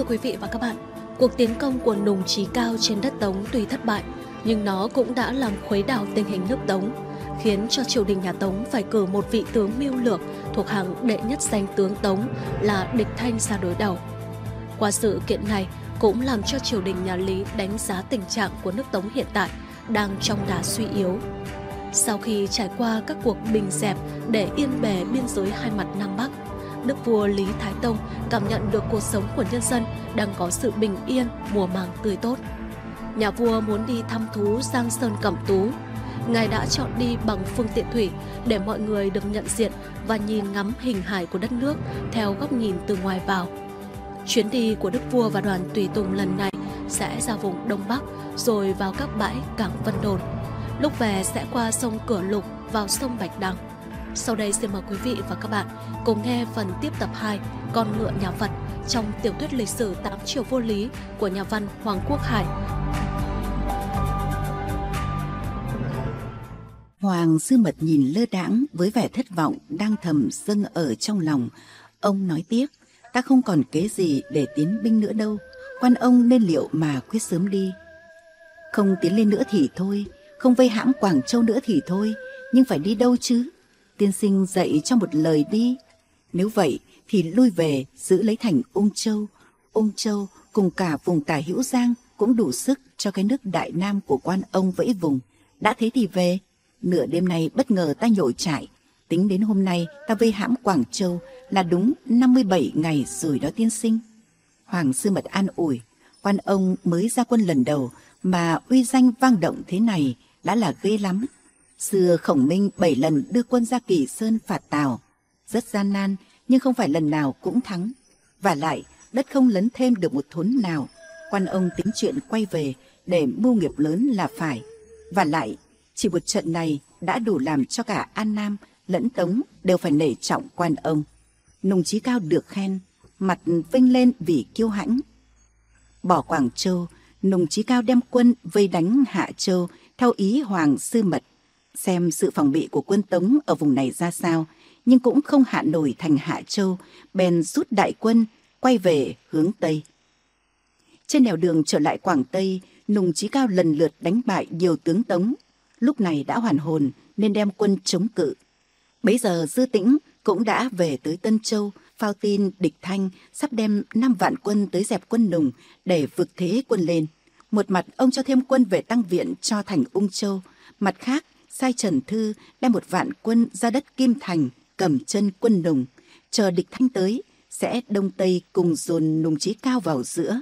quý vị và các bạn, cuộc tiến công của Nùng Chí Cao trên đất Tống tuy thất bại, nhưng nó cũng đã làm khuấy đảo tình hình nước Tống, khiến cho triều đình nhà Tống phải cử một vị tướng mưu lược thuộc hàng đệ nhất danh tướng Tống là Địch Thanh ra đối đầu. Qua sự kiện này cũng làm cho triều đình nhà Lý đánh giá tình trạng của nước Tống hiện tại đang trong đà suy yếu. Sau khi trải qua các cuộc bình dẹp để yên bề biên giới hai mặt Nam Bắc, đức vua Lý Thái Tông cảm nhận được cuộc sống của nhân dân đang có sự bình yên, mùa màng tươi tốt. Nhà vua muốn đi thăm thú Giang Sơn Cẩm Tú. Ngài đã chọn đi bằng phương tiện thủy để mọi người được nhận diện và nhìn ngắm hình hài của đất nước theo góc nhìn từ ngoài vào. Chuyến đi của đức vua và đoàn tùy tùng lần này sẽ ra vùng Đông Bắc rồi vào các bãi cảng Vân Đồn. Lúc về sẽ qua sông Cửa Lục vào sông Bạch Đằng. Sau đây xin mời quý vị và các bạn cùng nghe phần tiếp tập 2 Con ngựa nhà Phật trong tiểu thuyết lịch sử 8 triều vua Lý của nhà văn Hoàng Quốc Hải. Hoàng Sư Mật nhìn lơ đãng với vẻ thất vọng đang thầm dâng ở trong lòng. Ông nói tiếp: ta không còn kế gì để tiến binh nữa đâu. Quan ông nên liệu mà quyết sớm đi. Không tiến lên nữa thì thôi, không vây hãm Quảng Châu nữa thì thôi, nhưng phải đi đâu chứ? Tiên sinh dạy cho một lời đi. Nếu vậy thì lui về giữ lấy thành Ung Châu. Ung Châu cùng cả vùng Tả Hữu Giang cũng đủ sức cho cái nước Đại Nam của quan ông vẫy vùng. Đã thế thì về. Nửa đêm nay bất ngờ ta nhổ trại. Tính đến hôm nay ta vây hãm Quảng Châu là đúng 57 ngày rồi đó tiên sinh. Hoàng Sư Mật an ủi: quan ông mới ra quân lần đầu mà uy danh vang động thế này đã là ghê lắm. Xưa Khổng Minh 7 lần đưa quân ra Kỳ Sơn phạt Tào, rất gian nan nhưng không phải lần nào cũng thắng. Và lại đất không lấn thêm được một thốn nào. Quan ông tính chuyện quay về để mưu nghiệp lớn là phải. Và lại chỉ một trận này đã đủ làm cho cả An Nam lẫn Tống đều phải nể trọng quan ông. Nùng Chí Cao được khen, mặt vinh lên vì kiêu hãnh. Bỏ Quảng Châu, Nùng Chí Cao đem quân vây đánh Hạ Châu theo ý Hoàng Sư Mật, xem sự phòng bị của quân Tống ở vùng này ra sao, nhưng cũng không hạ nổi thành Hạ Châu, bèn rút đại quân quay về hướng Tây. Trên nẻo đường trở lại Quảng Tây, Nùng Chí Cao lần lượt đánh bại nhiều tướng Tống. Lúc này đã hoàn hồn nên đem quân chống cự. Bấy giờ Dư Tĩnh cũng đã về tới Tân Châu, phao tin Địch Thanh sắp đem 5 vạn quân tới dẹp quân Nùng để vực thế quân lên. Một mặt ông cho thêm quân về tăng viện cho thành Ung Châu, mặt khác sai Trần Thư đem 1 vạn quân ra đất Kim Thành cầm chân quân Nùng, chờ Địch Thanh tới sẽ đông tây cùng dồn Nùng Chí Cao vào giữa.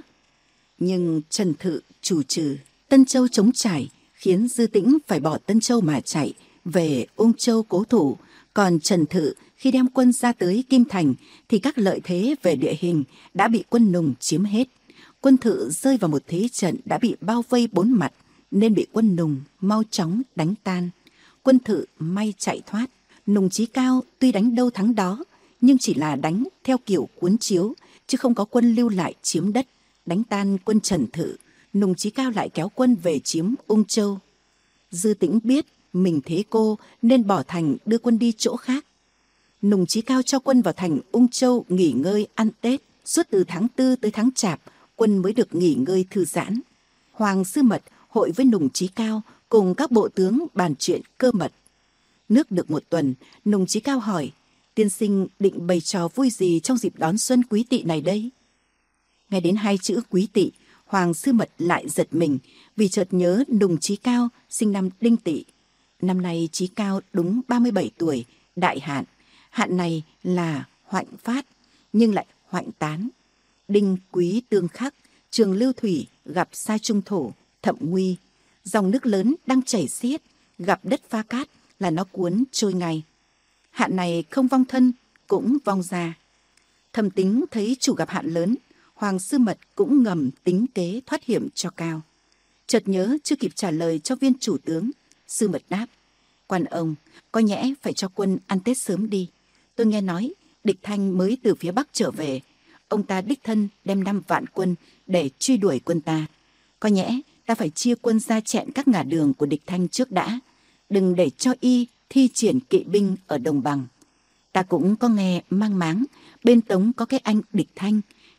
Nhưng Trần Thự chủ trừ, Tân Châu trống trải, khiến Dư Tĩnh phải bỏ Tân Châu mà chạy về Ung Châu cố thủ. Còn Trần Thự khi đem quân ra tới Kim Thành thì các lợi thế về địa hình đã bị quân Nùng chiếm hết. Quân Thự rơi vào một thế trận đã bị bao vây 4 mặt nên bị quân Nùng mau chóng đánh tan. Quân Thự may chạy thoát. Nùng Chí Cao tuy đánh đâu thắng đó nhưng chỉ là đánh theo kiểu cuốn chiếu chứ không có quân lưu lại chiếm đất. Đánh tan quân Trần Thự, Nùng Chí Cao lại kéo quân về chiếm Ung Châu. Dư Tĩnh biết mình thế cô nên bỏ thành đưa quân đi chỗ khác. Nùng Chí Cao cho quân vào thành Ung Châu nghỉ ngơi ăn Tết. Suốt từ tháng 4 tới tháng Chạp, quân mới được nghỉ ngơi thư giãn. Hoàng Sư Mật hội với Nùng Chí Cao cùng các bộ tướng bàn chuyện cơ mật. Nước được 1 tuần, Nùng Chí Cao hỏi: tiên sinh định bày trò vui gì trong dịp đón xuân Quý Tỵ này đây? Nghe đến 2 chữ Quý Tỵ, Hoàng Sư Mật lại giật mình vì chợt nhớ Nùng Chí Cao sinh năm Đinh Tỵ. Năm nay Chí Cao đúng 37 tuổi, đại hạn. Hạn này là hoạnh phát, nhưng lại hoạnh tán. Đinh quý tương khắc, trường lưu thủy gặp sai trung thổ, thậm nguy. Dòng nước lớn đang chảy xiết, gặp đất pha cát là nó cuốn trôi ngay. Hạn này không vong thân, cũng vong gia. Thầm tính thấy chủ gặp hạn lớn, Hoàng Sư Mật cũng ngầm tính kế thoát hiểm cho Cao. Chợt nhớ chưa kịp trả lời cho viên chủ tướng, Sư Mật đáp: quan ông, có nhẽ phải cho quân ăn Tết sớm đi. Tôi nghe nói Địch Thanh mới từ phía Bắc trở về. Ông ta đích thân đem 5 vạn quân để truy đuổi quân ta. Có nhẽ ta phải chia quân ra chẹn các ngả đường của Địch Thanh trước đã. Đừng để cho y thi triển kỵ binh ở đồng bằng. Ta cũng có nghe mang máng bên Tống có cái anh Địch Thanh,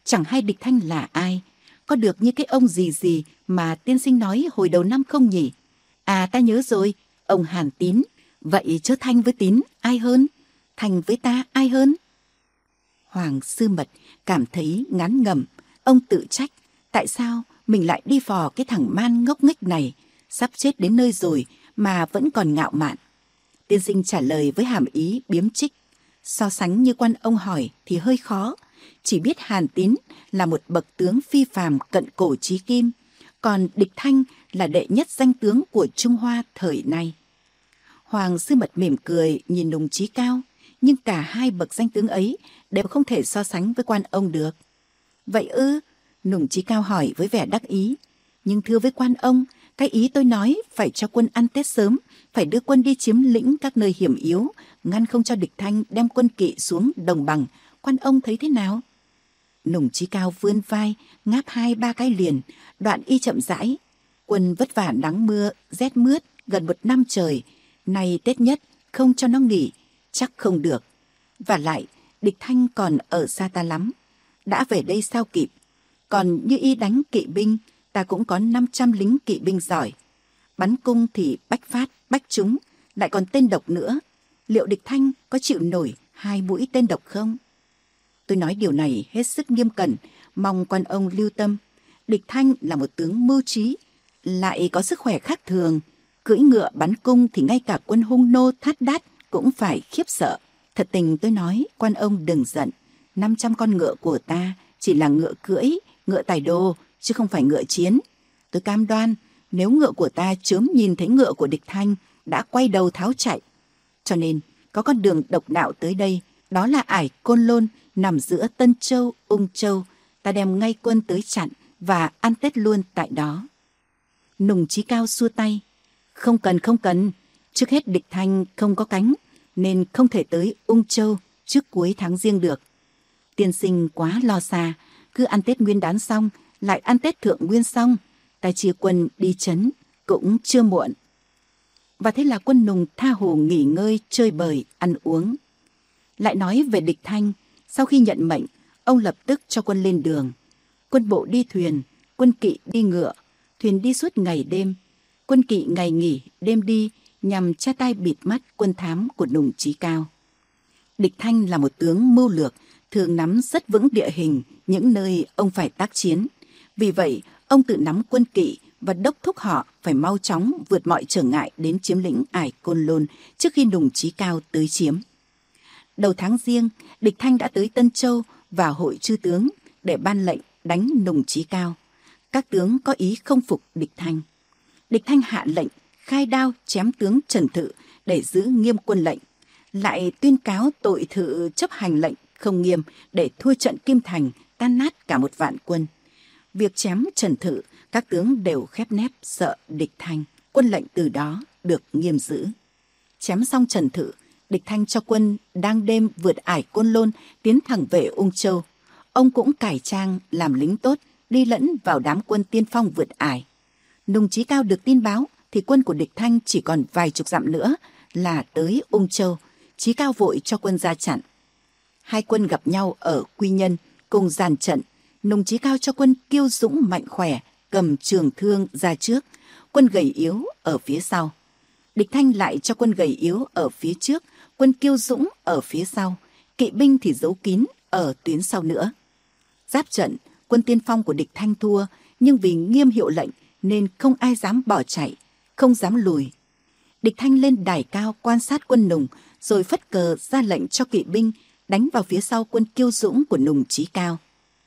Chẳng hay địch thanh là ai, có được như cái ông gì mà tiên sinh nói hồi đầu năm không nhỉ? À, ta nhớ rồi, ông Hàn Tín. Vậy chớ Thanh với Tín ai hơn? Thanh với ta ai hơn? Hoàng Sư Mật cảm thấy ngán ngẩm. Ông tự trách, tại sao mình lại đi phò cái thằng man ngốc nghếch này, sắp chết đến nơi rồi mà vẫn còn ngạo mạn. Tiên sinh trả lời với hàm ý biếm trích. So sánh như quan ông hỏi thì hơi khó, chỉ biết Hàn Tín là một bậc tướng phi phàm cận cổ chí kim, còn địch Thanh là đệ nhất danh tướng của Trung Hoa thời nay. Hoàng Sư Mật mỉm cười nhìn Nùng Chí Cao, nhưng cả hai bậc danh tướng ấy đều không thể so sánh với quan ông được. Vậy ư? Nùng Chí Cao hỏi với vẻ đắc ý. Nhưng thưa với quan ông, cái ý tôi nói phải cho quân ăn Tết sớm, phải đưa quân đi chiếm lĩnh các nơi hiểm yếu, ngăn không cho địch Thanh đem quân kỵ xuống đồng bằng. Quan ông thấy thế nào? Nùng Chí Cao vươn vai, ngáp 2-3 cái liền, đoạn y chậm rãi. Quân vất vả nắng mưa, rét mướt gần 1 năm trời, nay Tết nhất không cho nó nghỉ, chắc không được. Và lại, địch Thanh còn ở xa ta lắm, đã về đây sao kịp. Còn như y đánh kỵ binh, ta cũng có 500 lính kỵ binh giỏi. Bắn cung thì bách phát, bách trúng, lại còn tên độc nữa. Liệu địch Thanh có chịu nổi 2 mũi tên độc không? Tôi nói điều này hết sức nghiêm cẩn, mong quan ông lưu tâm. Địch Thanh là một tướng mưu trí, lại có sức khỏe khác thường. Cưỡi ngựa bắn cung thì ngay cả quân hung nô Thát Đát cũng phải khiếp sợ. Thật tình tôi nói, quan ông đừng giận. 500 con ngựa của ta chỉ là ngựa cưỡi, ngựa tài đồ, chứ không phải ngựa chiến. Tôi cam đoan, nếu ngựa của ta chớm nhìn thấy ngựa của địch Thanh đã quay đầu tháo chạy. Cho nên, có con đường độc đạo tới đây, đó là ải Côn Lôn nằm giữa Tân Châu, Ung Châu. Ta đem ngay quân tới chặn và ăn Tết luôn tại đó. Nùng Chí Cao xua tay. Không cần. Trước hết địch Thanh không có cánh, nên không thể tới Ung Châu trước cuối tháng Giêng được. Tiên sinh quá lo xa, cứ ăn Tết Nguyên Đán xong, lại ăn Tết Thượng Nguyên xong, ta chia quân đi trấn cũng chưa muộn. Và thế là quân Nùng tha hồ nghỉ ngơi, chơi bời, ăn uống. Lại nói về địch Thanh, sau khi nhận mệnh, ông lập tức cho quân lên đường. Quân bộ đi thuyền, quân kỵ đi ngựa, thuyền đi suốt ngày đêm. Quân kỵ ngày nghỉ, đêm đi, nhằm tra tay bịt mắt quân thám của Nùng Chí Cao. Địch Thanh là một tướng mưu lược, thường nắm rất vững địa hình những nơi ông phải tác chiến. Vì vậy, ông tự nắm quân kỵ và đốc thúc họ phải mau chóng vượt mọi trở ngại đến chiếm lĩnh ải Côn Lôn trước khi Nùng Chí Cao tới chiếm. Đầu tháng Giêng, địch Thanh đã tới Tân Châu và hội chư tướng để ban lệnh đánh Nùng Chí Cao. Các tướng có ý không phục địch Thanh. Địch Thanh hạ lệnh khai đao chém tướng Trần Thự để giữ nghiêm quân lệnh, lại tuyên cáo tội Thự chấp hành lệnh không nghiêm để thua trận Kim Thành, tan nát cả 1 vạn quân. Việc chém Trần Thự, các tướng đều khép nép sợ địch Thanh, quân lệnh từ đó được nghiêm giữ. Chém xong Trần Thự, địch Thanh cho quân đang đêm vượt ải Côn Lôn tiến thẳng về Ung Châu. Ông cũng cải trang làm lính tốt, đi lẫn vào đám quân tiên phong vượt ải. Nùng Chí Cao được tin báo thì quân của địch Thanh chỉ còn vài chục dặm nữa là tới Ung Châu. Chí Cao vội cho quân ra chặn. Hai quân gặp nhau ở Quy Nhân cùng dàn trận. Nùng Chí Cao cho quân kiêu dũng mạnh khỏe cầm trường thương ra trước, quân gầy yếu ở phía sau. Địch Thanh lại cho quân gầy yếu ở phía trước, quân kiêu dũng ở phía sau, kỵ binh thì giấu kín ở tuyến sau nữa. Giáp trận, quân tiên phong của địch Thanh thua, nhưng vì nghiêm hiệu lệnh nên không ai dám bỏ chạy, không dám lùi. Địch Thanh lên đài cao quan sát quân Nùng, rồi phất cờ ra lệnh cho kỵ binh đánh vào phía sau quân kiêu dũng của Nùng Chí Cao.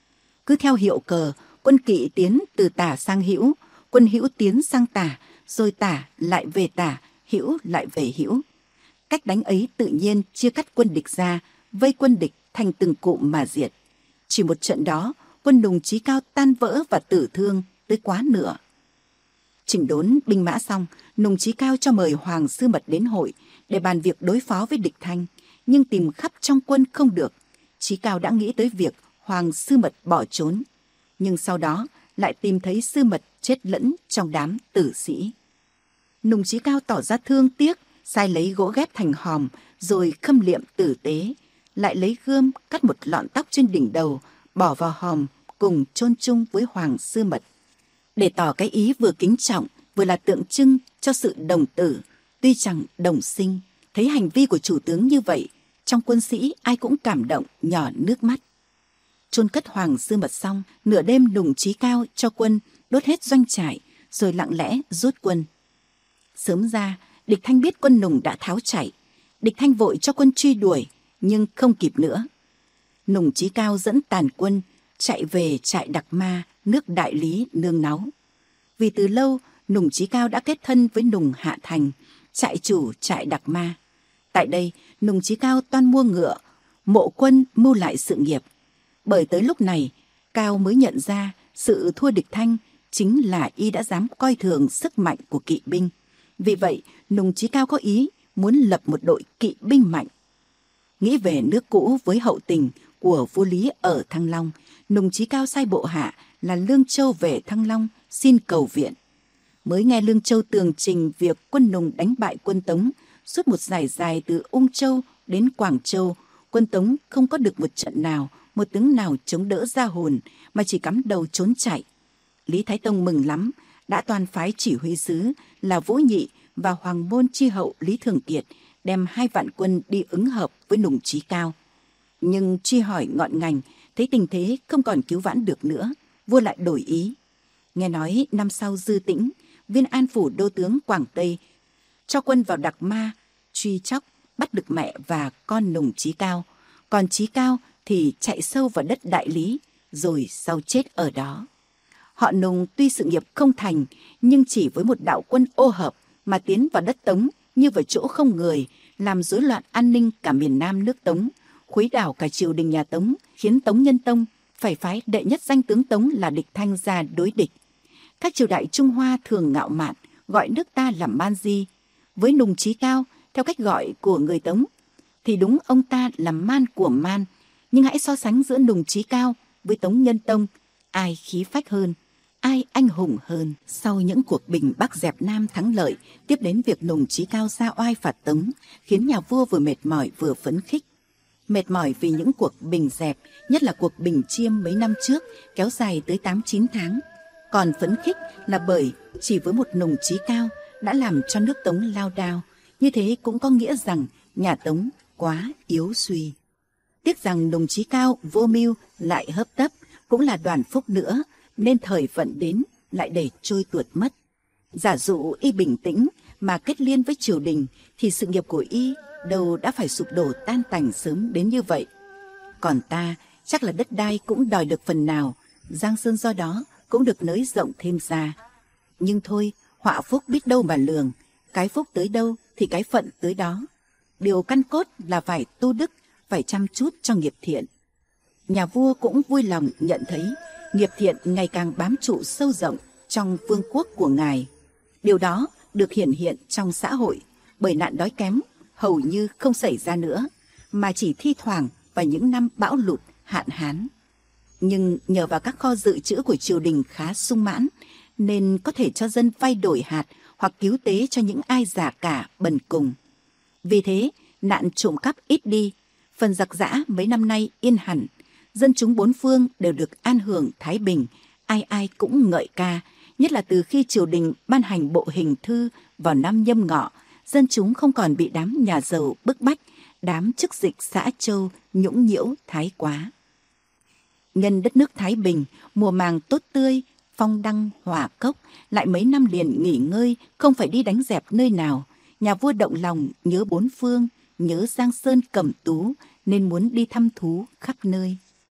Cứ theo hiệu cờ, quân kỵ tiến từ tả sang hữu, quân hữu tiến sang tả, rồi tả lại về tả, hữu lại về hữu. Cách đánh ấy tự nhiên chia cắt quân địch ra, vây quân địch thành từng cụm mà diệt. Chỉ một trận đó, quân Nùng Chí Cao tan vỡ và tử thương tới quá nửa. Chỉnh đốn binh mã xong, Nùng Chí Cao cho mời Hoàng Sư Mật đến hội để bàn việc đối phó với địch Thanh, nhưng tìm khắp trong quân không được. Chí Cao đã nghĩ tới việc Hoàng Sư Mật bỏ trốn, nhưng sau đó lại tìm thấy Sư Mật chết lẫn trong đám tử sĩ. Nùng Chí Cao tỏ ra thương tiếc, sai lấy gỗ ghép thành hòm rồi khâm liệm tử tế, lại lấy gươm cắt một lọn tóc trên đỉnh đầu, bỏ vào hòm cùng chôn chung với Hoàng Sư Mật. Để tỏ cái ý vừa kính trọng vừa là tượng trưng cho sự đồng tử, tuy chẳng đồng sinh, thấy hành vi của chủ tướng như vậy, trong quân sĩ ai cũng cảm động nhỏ nước mắt. Chôn cất Hoàng Sư Mật xong, nửa đêm Nùng Chí Cao cho quân đốt hết doanh trại, rồi lặng lẽ rút quân. Sớm ra, địch Thanh biết quân Nùng đã tháo chạy. Địch Thanh vội cho quân truy đuổi, nhưng không kịp nữa. Nùng Chí Cao dẫn tàn quân chạy về trại Đặc Ma, nước Đại Lý nương náu. Vì từ lâu, Nùng Chí Cao đã kết thân với Nùng Hạ Thành, trại chủ trại Đặc Ma. Tại đây, Nùng Chí Cao toan mua ngựa, mộ quân mưu lại sự nghiệp. Bởi tới lúc này, Cao mới nhận ra sự thua địch Thanh chính là y đã dám coi thường sức mạnh của kỵ binh. Vì vậy, Nùng Chí Cao có ý muốn lập một đội kỵ binh mạnh. Nghĩ về nước cũ với hậu tình của vua Lý ở Thăng Long, Nùng Chí Cao sai bộ hạ là Lương Châu về Thăng Long xin cầu viện. Mới nghe Lương Châu tường trình việc quân Nùng đánh bại quân Tống, suốt một dải dài từ Ung Châu đến Quảng Châu, quân Tống không có được một trận nào, một tướng nào chống đỡ ra hồn, mà chỉ cắm đầu trốn chạy. Lý Thái Tông mừng lắm, đã toàn phái chỉ huy sứ là Vũ Nhị và Hoàng môn chi hậu Lý Thường Kiệt đem 2 vạn quân đi ứng hợp với Nùng Chí Cao. Nhưng truy hỏi ngọn ngành, thấy tình thế không còn cứu vãn được nữa, vua lại đổi ý. Nghe nói năm sau Dư Tĩnh, Viên An Phủ đô tướng Quảng Tây, cho quân vào Đặc Ma, truy chóc, bắt được mẹ và con Nùng Chí Cao. Còn Chí Cao thì chạy sâu vào đất Đại Lý, rồi sau chết ở đó. Họ Nùng tuy sự nghiệp không thành, nhưng chỉ với một đạo quân ô hợp mà tiến vào đất Tống như vào chỗ không người, làm rối loạn an ninh cả miền Nam nước Tống, khuấy đảo cả triều đình nhà Tống, khiến Tống Nhân Tông phải phái đệ nhất danh tướng Tống là địch Thanh ra đối địch. Các triều đại Trung Hoa thường ngạo mạn, gọi nước ta là man di. Với Nùng Chí Cao, theo cách gọi của người Tống, thì đúng ông ta là man của man. Nhưng hãy so sánh giữa Nùng Chí Cao với Tống Nhân Tông, ai khí phách hơn, ai anh hùng hơn. Sau những cuộc bình Bắc dẹp Nam thắng lợi, tiếp đến việc Nùng Chí Cao ra oai phạt Tống, khiến nhà vua vừa mệt mỏi vừa phấn khích. Mệt mỏi vì những cuộc bình dẹp, nhất là cuộc bình Chiêm mấy năm trước, kéo dài tới 8-9 tháng. Còn phấn khích là bởi chỉ với một Nùng Chí Cao đã làm cho nước Tống lao đao. Như thế cũng có nghĩa rằng nhà Tống quá yếu suy. Tiếc rằng Nùng Chí Cao vô mưu lại hấp tấp, cũng là đoàn phúc nữa, nên thời vận đến lại để trôi tuột mất. Giả dụ y bình tĩnh mà kết liên với triều đình, thì sự nghiệp của y đâu đã phải sụp đổ tan tành sớm đến như vậy. Còn ta chắc là đất đai cũng đòi được phần nào, giang sơn do đó cũng được nới rộng thêm ra. Nhưng thôi, họa phúc biết đâu mà lường, cái phúc tới đâu thì cái phận tới đó. Điều căn cốt là phải tu đức, phải chăm chút cho nghiệp thiện. Nhà vua cũng vui lòng nhận thấy nghiệp thiện ngày càng bám trụ sâu rộng trong vương quốc của ngài. Điều đó được hiển hiện trong xã hội, bởi nạn đói kém hầu như không xảy ra nữa, mà chỉ thi thoảng vào những năm bão lụt, hạn hán. Nhưng nhờ vào các kho dự trữ của triều đình khá sung mãn, nên có thể cho dân vay đổi hạt hoặc cứu tế cho những ai già cả bần cùng. Vì thế, nạn trộm cắp ít đi, phần giặc giã mấy năm nay yên hẳn, dân chúng bốn phương đều được an hưởng thái bình, ai ai cũng ngợi ca, nhất là từ khi triều đình ban hành bộ hình thư vào năm Nhâm Ngọ, dân chúng không còn bị đám nhà giàu bức bách, đám chức dịch xã châu nhũng nhiễu thái quá. Nhân đất nước thái bình, mùa màng tốt tươi, phong đăng hỏa cốc, lại mấy năm liền nghỉ ngơi, không phải đi đánh dẹp nơi nào. Nhà vua động lòng nhớ bốn phương, nhớ Giang Sơn Cẩm Tú, nên muốn đi thăm thú khắp nơi.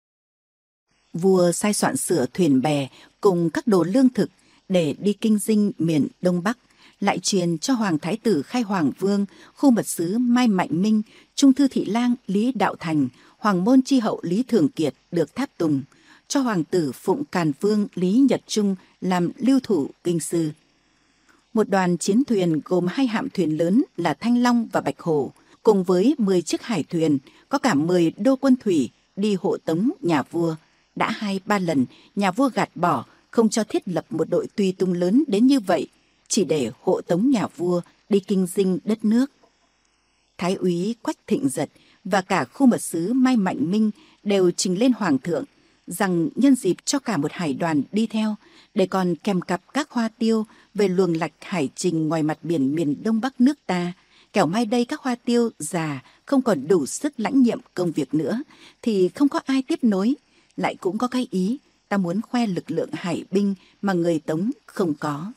Vua sai soạn sửa thuyền bè cùng các đồ lương thực để đi kinh dinh miền Đông Bắc, lại truyền cho Hoàng Thái tử Khai Hoàng Vương, khu mật sứ Mai Mạnh Minh, Trung thư thị lang Lý Đạo Thành, Hoàng môn chi hậu Lý Thường Kiệt được tháp tùng, cho Hoàng tử Phụng Càn Vương Lý Nhật Trung làm lưu thủ kinh sư. Một đoàn chiến thuyền gồm 2 hạm thuyền lớn là Thanh Long và Bạch Hổ, cùng với 10 chiếc hải thuyền, có cả 10 đô quân thủy đi hộ tống nhà vua. Đã 2-3 lần nhà vua gạt bỏ, không cho thiết lập một đội tùy tùng lớn đến như vậy, chỉ để hộ tống nhà vua đi kinh dinh đất nước. Thái úy Quách Thịnh Giật và cả khu mật sứ Mai Mạnh Minh đều trình lên hoàng thượng, rằng nhân dịp cho cả một hải đoàn đi theo, để còn kèm cặp các hoa tiêu về luồng lạch hải trình ngoài mặt biển miền Đông Bắc nước ta, kẻo mai đây các hoa tiêu già không còn đủ sức lãnh nhiệm công việc nữa, thì không có ai tiếp nối. Lại cũng có cái ý, ta muốn khoe lực lượng hải binh mà người Tống không có.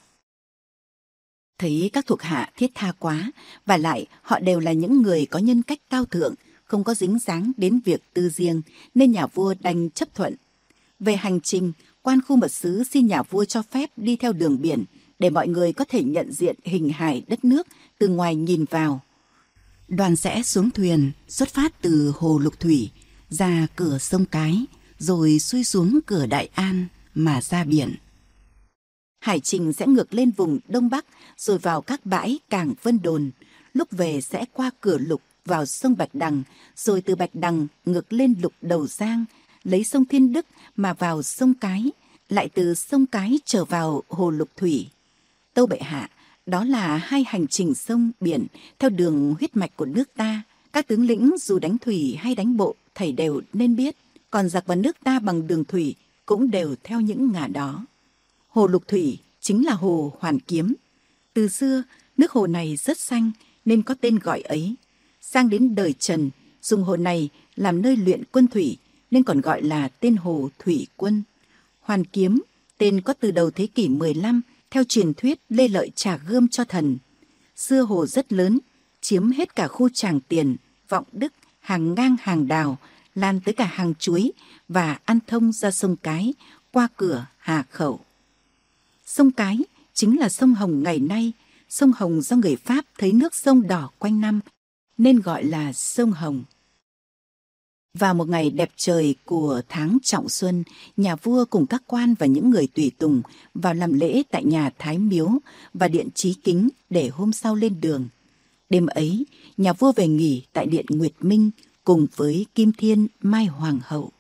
Thấy các thuộc hạ thiết tha quá, và lại họ đều là những người có nhân cách cao thượng, không có dính dáng đến việc tư riêng, nên nhà vua đành chấp thuận. Về hành trình, quan khu mật sứ xin nhà vua cho phép đi theo đường biển, để mọi người có thể nhận diện hình hài đất nước từ ngoài nhìn vào. Đoàn sẽ xuống thuyền, xuất phát từ hồ Lục Thủy, ra cửa sông Cái, rồi xuôi xuống cửa Đại An mà ra biển. Hải trình sẽ ngược lên vùng Đông Bắc, rồi vào các bãi cảng Vân Đồn. Lúc về sẽ qua cửa Lục vào sông Bạch Đằng, rồi từ Bạch Đằng ngược lên Lục Đầu Giang, lấy sông Thiên Đức mà vào sông Cái, lại từ sông Cái trở vào hồ Lục Thủy. Tâu bệ hạ, đó là hai hành trình sông biển theo đường huyết mạch của nước ta. Các tướng lĩnh dù đánh thủy hay đánh bộ, thầy đều nên biết. Còn giặc vào nước ta bằng đường thủy cũng đều theo những ngả đó. Hồ Lục Thủy chính là hồ Hoàn Kiếm. Từ xưa, nước hồ này rất xanh nên có tên gọi ấy. Sang đến đời Trần, dùng hồ này làm nơi luyện quân thủy nên còn gọi là tên hồ Thủy Quân. Hoàn Kiếm, tên có từ đầu thế kỷ 15 theo truyền thuyết Lê Lợi trả gươm cho thần. Xưa hồ rất lớn, chiếm hết cả khu Tràng Tiền, Vọng Đức, hàng ngang hàng đào, lan tới cả hàng chuối và ăn thông ra sông Cái, qua cửa Hà Khẩu. Sông Cái chính là sông Hồng ngày nay. Sông Hồng do người Pháp thấy nước sông đỏ quanh năm nên gọi là sông Hồng. Vào một ngày đẹp trời của tháng Trọng Xuân, nhà vua cùng các quan và những người tùy tùng vào làm lễ tại nhà Thái Miếu và điện Chí Kính để hôm sau lên đường. Đêm ấy, nhà vua về nghỉ tại điện Nguyệt Minh cùng với Kim Thiên Mai Hoàng hậu.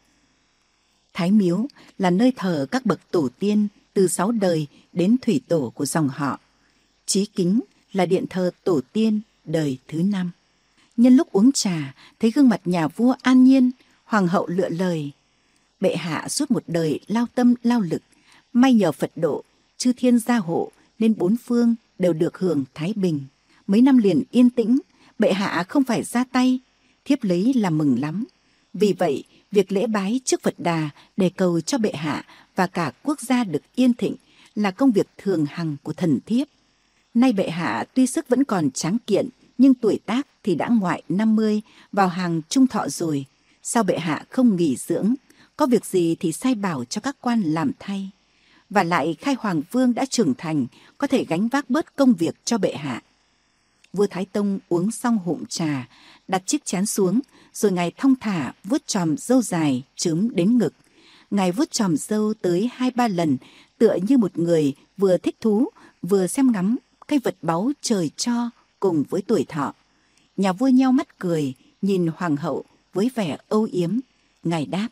Thái Miếu là nơi thờ các bậc tổ tiên từ 6 đời đến thủy tổ của dòng họ. Chí Kính là điện thờ tổ tiên đời thứ 5. Nhân lúc uống trà, thấy gương mặt nhà vua an nhiên, hoàng hậu lựa lời: bệ hạ suốt một đời lao tâm lao lực, may nhờ Phật độ, chư thiên gia hộ nên bốn phương đều được hưởng thái bình. Mấy năm liền yên tĩnh, bệ hạ không phải ra tay, thiếp lấy làm mừng lắm. Vì vậy, việc lễ bái trước Phật Đà để cầu cho bệ hạ và cả quốc gia được yên thịnh là công việc thường hằng của thần thiếp. Nay bệ hạ tuy sức vẫn còn tráng kiện, nhưng tuổi tác thì đã ngoại 50, vào hàng trung thọ rồi. Sao bệ hạ không nghỉ dưỡng? Có việc gì thì sai bảo cho các quan làm thay. Và lại Khai Hoàng Vương đã trưởng thành, có thể gánh vác bớt công việc cho bệ hạ. Vua Thái Tông uống xong hụm trà, đặt chiếc chén xuống, rồi ngài thong thả vuốt chòm râu dài chớm đến ngực. Ngài vuốt chòm râu tới 2-3 lần, tựa như một người vừa thích thú, vừa xem ngắm cái vật báu trời cho cùng với tuổi thọ. Nhà vua nheo mắt cười, nhìn hoàng hậu với vẻ âu yếm. Ngài đáp: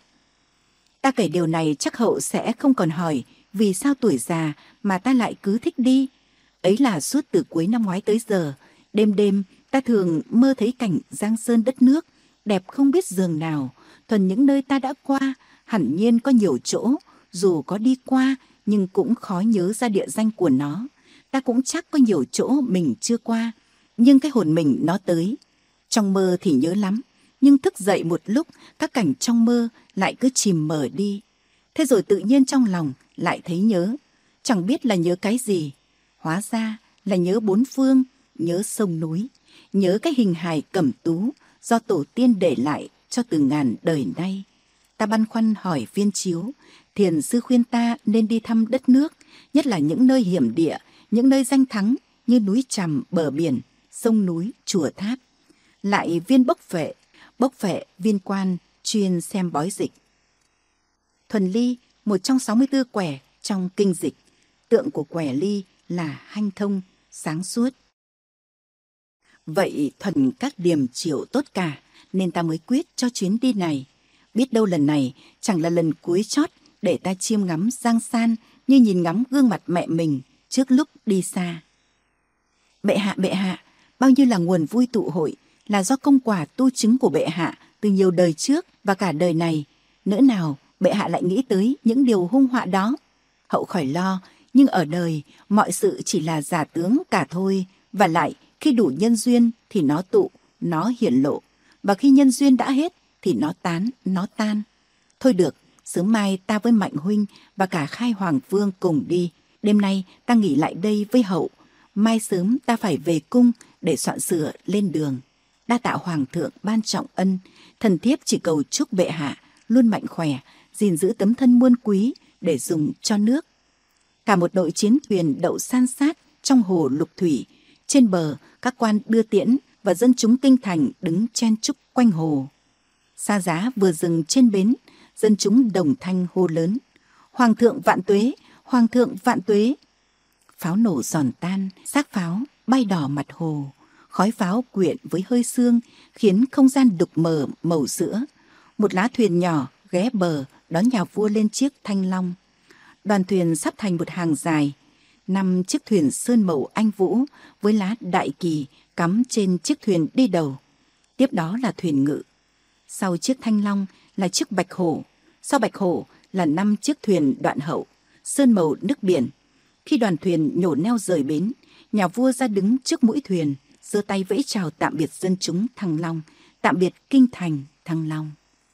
ta kể điều này chắc hậu sẽ không còn hỏi vì sao tuổi già mà ta lại cứ thích đi. Ấy là suốt từ cuối năm ngoái tới giờ, đêm đêm ta thường mơ thấy cảnh giang sơn đất nước, đẹp không biết giường nào. Thuần những nơi ta đã qua, hẳn nhiên có nhiều chỗ, dù có đi qua nhưng cũng khó nhớ ra địa danh của nó. Ta cũng chắc có nhiều chỗ mình chưa qua, nhưng cái hồn mình nó tới. Trong mơ thì nhớ lắm, nhưng thức dậy một lúc, các cảnh trong mơ lại cứ chìm mờ đi. Thế rồi tự nhiên trong lòng lại thấy nhớ, chẳng biết là nhớ cái gì. Hóa ra là nhớ bốn phương, nhớ sông núi, nhớ cái hình hài cẩm tú do tổ tiên để lại cho từ ngàn đời nay. Ta băn khoăn hỏi Viên Chiếu, thiền sư khuyên ta nên đi thăm đất nước, nhất là những nơi hiểm địa, những nơi danh thắng như núi Trầm, bờ biển, sông núi, chùa tháp. Lại Viên bốc phệ viên quan chuyên xem bói dịch. Thuần Ly, một trong 64 quẻ trong kinh dịch, tượng của quẻ Ly là hanh thông, sáng suốt. Vậy thuần các điềm chiều tốt cả, nên ta mới quyết cho chuyến đi này. Biết đâu lần này chẳng là lần cuối chót để ta chiêm ngắm Giang San như nhìn ngắm gương mặt mẹ mình trước lúc đi xa. Bệ hạ, bao nhiêu là nguồn vui tụ hội là do công quả tu chứng của bệ hạ từ nhiều đời trước và cả đời này. Nỡ nào bệ hạ lại nghĩ tới những điều hung họa đó? Hậu khỏi lo, nhưng ở đời mọi sự chỉ là giả tướng cả thôi, và lại khi đủ nhân duyên thì nó tụ, nó hiển lộ, và khi nhân duyên đã hết thì nó tán, nó tan. Thôi được, sớm mai ta với Mạnh huynh và cả Khai Hoàng Vương cùng đi. Đêm nay ta nghỉ lại đây với hậu, mai sớm ta phải về cung để soạn sửa lên đường. Đa tạ Hoàng thượng ban trọng ân, thần thiếp chỉ cầu chúc bệ hạ luôn mạnh khỏe, gìn giữ tấm thân muôn quý để dùng cho nước. Cả một đội chiến thuyền đậu san sát trong hồ lục thủy. Trên bờ, các quan đưa tiễn và dân chúng kinh thành đứng chen chúc quanh hồ. Xa giá vừa dừng trên bến, dân chúng đồng thanh hô lớn: Hoàng thượng vạn tuế, Hoàng thượng vạn tuế. Pháo nổ giòn tan, xác pháo bay đỏ mặt hồ. Khói pháo quyện với hơi sương khiến không gian đục mờ màu sữa. Một lá thuyền nhỏ ghé bờ đón nhà vua lên chiếc thanh long. Đoàn thuyền sắp thành một hàng dài. 5 chiếc thuyền sơn màu anh vũ với lá đại kỳ cắm trên chiếc thuyền đi đầu. Tiếp đó là thuyền ngự. Sau chiếc thanh long là chiếc bạch hổ. Sau bạch hổ là 5 chiếc thuyền đoạn hậu, sơn màu nước biển. Khi đoàn thuyền nhổ neo rời bến, nhà vua ra đứng trước mũi thuyền, giơ tay vẫy chào tạm biệt dân chúng Thăng Long, tạm biệt kinh thành Thăng Long.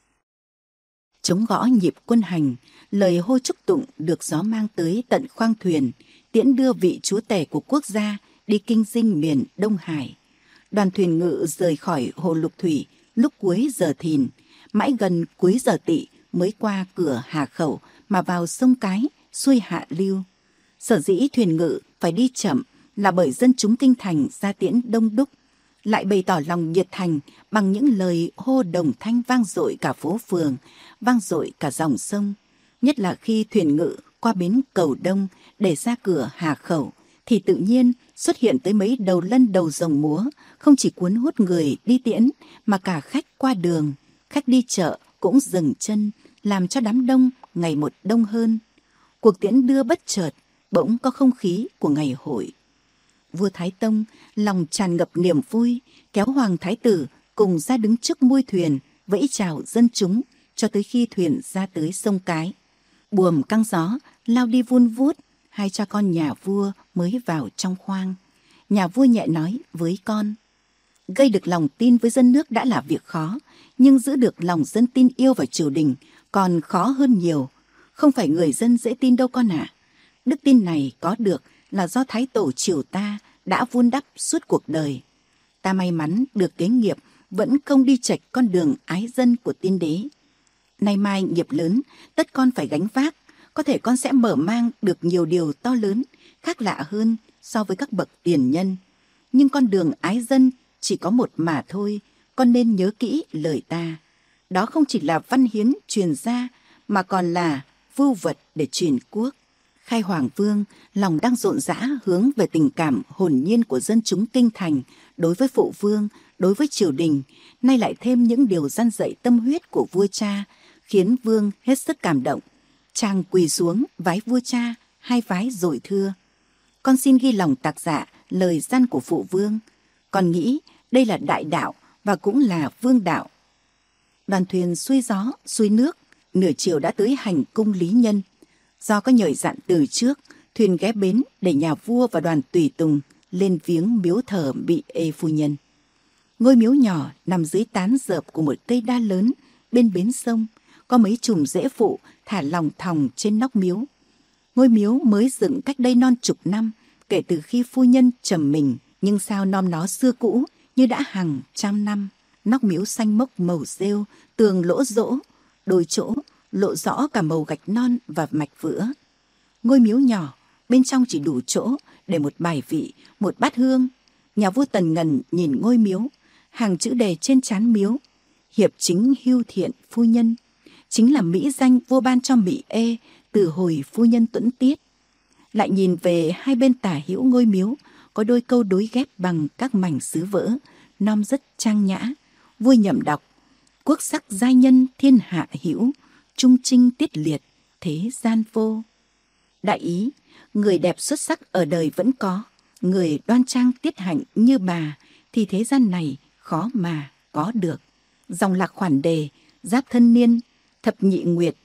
Trống gõ nhịp quân hành, lời hô chúc tụng được gió mang tới tận khoang thuyền, tiễn đưa vị chúa tể của quốc gia đi kinh dinh miền Đông Hải. Đoàn thuyền ngự rời khỏi hồ lục thủy lúc cuối giờ thìn, mãi gần cuối giờ tỵ mới qua cửa Hà Khẩu mà vào sông Cái, xuôi hạ lưu. Sở dĩ thuyền ngự phải đi chậm là bởi dân chúng kinh thành ra tiễn đông đúc, lại bày tỏ lòng nhiệt thành bằng những lời hô đồng thanh vang dội cả phố phường, vang dội cả dòng sông. Nhất là khi thuyền ngự qua bến Cầu Đông để ra cửa Hà Khẩu, thì tự nhiên xuất hiện tới mấy đầu lân đầu rồng múa, không chỉ cuốn hút người đi tiễn mà cả khách qua đường, khách đi chợ cũng dừng chân, làm cho đám đông ngày một đông hơn. Cuộc tiễn đưa bất chợt, bỗng có không khí của ngày hội. Vua Thái Tông lòng tràn ngập niềm vui, kéo Hoàng Thái Tử cùng ra đứng trước mui thuyền, vẫy chào dân chúng cho tới khi thuyền ra tới sông Cái. Buồm căng gió lao đi vun vút, hai cha con nhà vua mới vào trong khoang. Nhà vua nhẹ nói với con: gây được lòng tin với dân nước đã là việc khó, nhưng giữ được lòng dân tin yêu vào triều đình còn khó hơn nhiều. Không phải người dân dễ tin đâu con ạ. Đức tin này có được là do Thái Tổ triều ta đã vun đắp suốt cuộc đời. Ta may mắn được kế nghiệp, vẫn không đi chệch con đường ái dân của tiên đế. Nay mai nghiệp lớn, tất con phải gánh vác. Có thể con sẽ mở mang được nhiều điều to lớn, khác lạ hơn so với các bậc tiền nhân. Nhưng con đường ái dân chỉ có một mà thôi, con nên nhớ kỹ lời ta. Đó không chỉ là văn hiến truyền ra, mà còn là vưu vật để truyền quốc. Khai Hoàng Vương lòng đang rộn rã hướng về tình cảm hồn nhiên của dân chúng kinh thành đối với phụ vương, đối với triều đình, nay lại thêm những điều răn dạy tâm huyết của vua cha, khiến vương hết sức cảm động. Chàng quỳ xuống vái vua cha 2 vái rồi thưa: con xin ghi lòng tạc dạ lời răn của phụ vương. Con nghĩ đây là đại đạo và cũng là vương đạo. Đoàn thuyền xuôi gió xuôi nước, nửa chiều đã tới hành cung Lý Nhân. Do có nhời dặn từ trước, thuyền ghé bến để nhà vua và đoàn tùy tùng lên viếng miếu thờ Bị Ê phu nhân. Ngôi miếu nhỏ nằm dưới tán rợp của một cây đa lớn bên bến sông, có mấy chùm rễ phụ thả lòng thòng trên nóc miếu. Ngôi miếu mới dựng cách đây non chục năm, kể từ khi phu nhân trầm mình, nhưng sao nom nó xưa cũ như đã hàng trăm năm. Nóc miếu xanh mốc màu rêu, tường lỗ rỗ, đôi chỗ lộ rõ cả màu gạch non và mạch vữa. Ngôi miếu nhỏ, bên trong chỉ đủ chỗ để một bài vị, một bát hương. Nhà vua Tần Ngần nhìn ngôi miếu, hàng chữ đề trên trán miếu: hiệp chính hưu thiện phu nhân, chính là mỹ danh vua ban cho Bị Ê từ hồi phu nhân tuẫn tiết. Lại nhìn về hai bên tả hữu ngôi miếu, có đôi câu đối ghép bằng các mảnh sứ vỡ, nom rất trang nhã. Vua nhẩm đọc: quốc sắc giai nhân thiên hạ hữu, trung trinh tiết liệt thế gian vô. Đại ý, người đẹp xuất sắc ở đời vẫn có, người đoan trang tiết hạnh như bà thì thế gian này khó mà có được. Dòng lạc khoản đề: giáp thân niên, thập nhị nguyệt,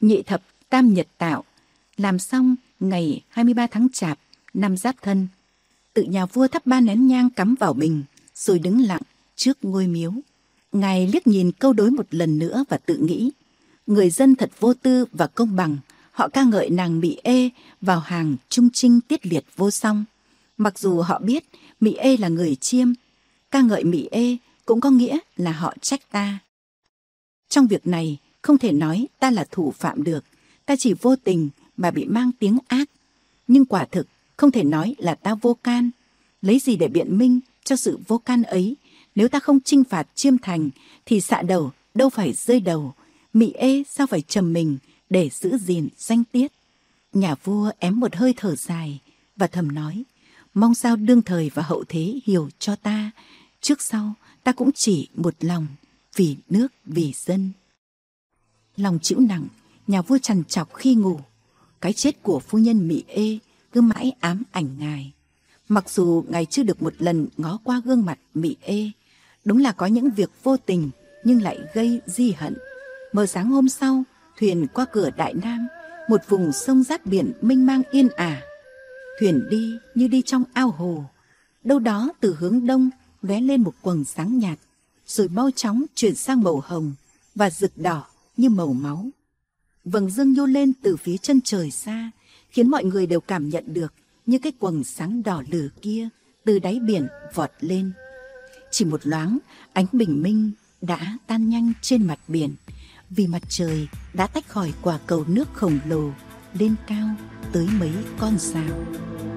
Nhị thập tam nhật tạo làm xong ngày 23 tháng Chạp năm Giáp Thân. Tự nhà vua thắp 3 nén nhang cắm vào bình, rồi đứng lặng trước ngôi miếu. Ngài liếc nhìn câu đối một lần nữa và tự nghĩ, người dân thật vô tư và công bằng. Họ ca ngợi nàng Mỹ Ê vào hàng trung trinh tiết liệt vô song. Mặc dù họ biết Mỹ Ê là người Chiêm, ca ngợi Mỹ Ê cũng có nghĩa là họ trách ta. Trong việc này không thể nói ta là thủ phạm được, ta chỉ vô tình mà bị mang tiếng ác. Nhưng quả thực không thể nói là ta vô can. Lấy gì để biện minh cho sự vô can ấy? Nếu ta không chinh phạt Chiêm Thành thì xạ đầu đâu phải rơi đầu, Mỹ Ê sao phải trầm mình để giữ gìn danh tiết. Nhà vua ém một hơi thở dài và thầm nói, mong sao đương thời và hậu thế hiểu cho ta, trước sau ta cũng chỉ một lòng, vì nước vì dân. Lòng chịu nặng, nhà vua trằn trọc khi ngủ. Cái chết của phu nhân Mỹ Ê cứ mãi ám ảnh ngài. Mặc dù ngài chưa được một lần ngó qua gương mặt Mỹ Ê, đúng là có những việc vô tình nhưng lại gây di hận. Mờ sáng hôm sau, thuyền qua cửa Đại Nam, một vùng sông giáp biển mênh mang yên ả. Thuyền đi như đi trong ao hồ. Đâu đó từ hướng đông lóe lên một quầng sáng nhạt, rồi mau chóng chuyển sang màu hồng và rực đỏ như màu máu. Vầng dương nhô lên từ phía chân trời xa, khiến mọi người đều cảm nhận được như cái quầng sáng đỏ lửa kia từ đáy biển vọt lên. Chỉ một loáng, ánh bình minh đã tan nhanh trên mặt biển, vì mặt trời đã tách khỏi quả cầu nước khổng lồ lên cao tới mấy con sao.